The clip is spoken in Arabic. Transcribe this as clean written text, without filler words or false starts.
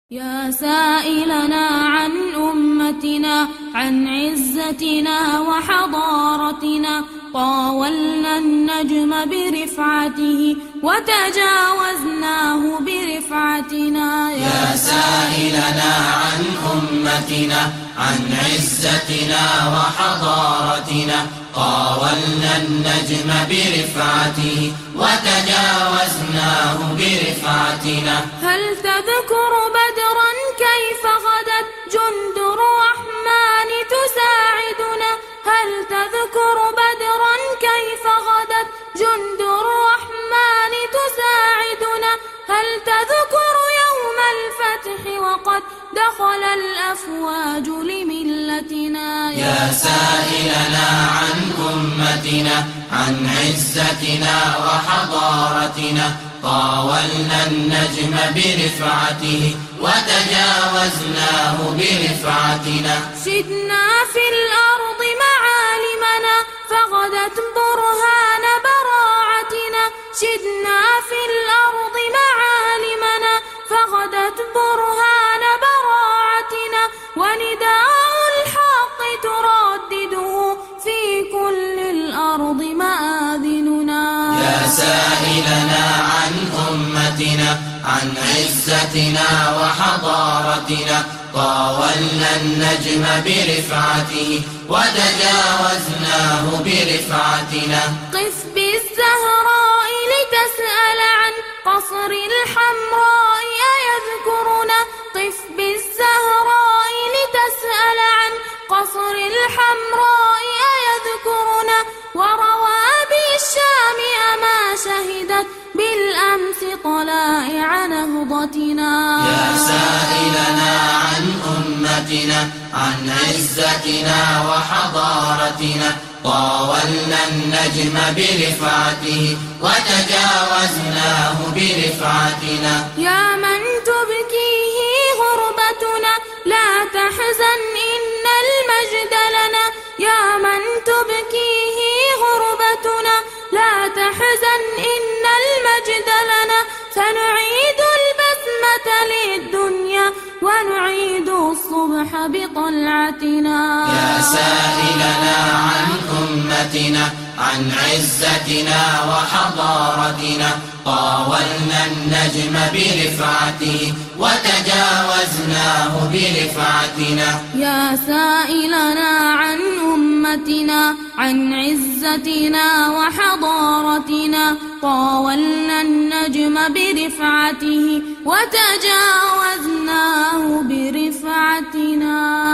يا سائلنا عن أمتنا، عن عزتنا وحضارتنا، طاولنا النجم برفعته وتجاوزناه برفعتنا. يا سائلنا عن أمتنا، عن عزتنا وحضارتنا، طاولنا النجم برفعته وتجاوزناه برفعتنا. هل تذكر بدرا كيف غدت جند الرحمن تساعدنا؟ هل تذكر بدرا كيف غدت جند الرحمن تساعدنا؟ هل تذكر يوم الفتح وقد دخل الأفواج لملتنا؟ يا سائلنا عن أمتنا، عن عزتنا وحضارتنا، طاولنا النجم برفعته وتجاوزناه برفعتنا. شدنا في الأرض معالمنا فغدت برهان براعتنا. شدنا في الأرض معالمنا فغدت برهان براعتنا. ونداء الحق تردده في كل الأرض مآذننا. يا سائلنا عن أمتنا، عن عزتنا وحضارتنا، طاولنا النجم برفعته وتجاوزناه برفعتنا. قف بالزهراء لتسأل عن قصر الحمراء أيذكرنا. قف بالزهراء لتسأل عن قصر الحمراء أيذكرنا. وروابي الشام أما شهدت بالأمس طلائع نهضتنا. يا سائلنا عن أمتنا، عن عزتنا وحضارتنا، طاولنا النجم برفعته وتجاوزناه برفعتنا. يا من تبكيه غربتنا لا تحزن إن المجد لنا. يا من تبكيه غربتنا لا تحزن إن المجد لنا. سنعيد البسمة للدنيا ونعيد الصبح بطلعتنا. يا سائلنا عن أمتنا، عن عزتنا وحضارتنا، طاولنا النجم برفعته وتجاوزناه برفعتنا. يا سائلنا عن أمتنا، عن عزتنا وحضارتنا، طاولنا النجم برفعته وتجاوزناه برفعتنا.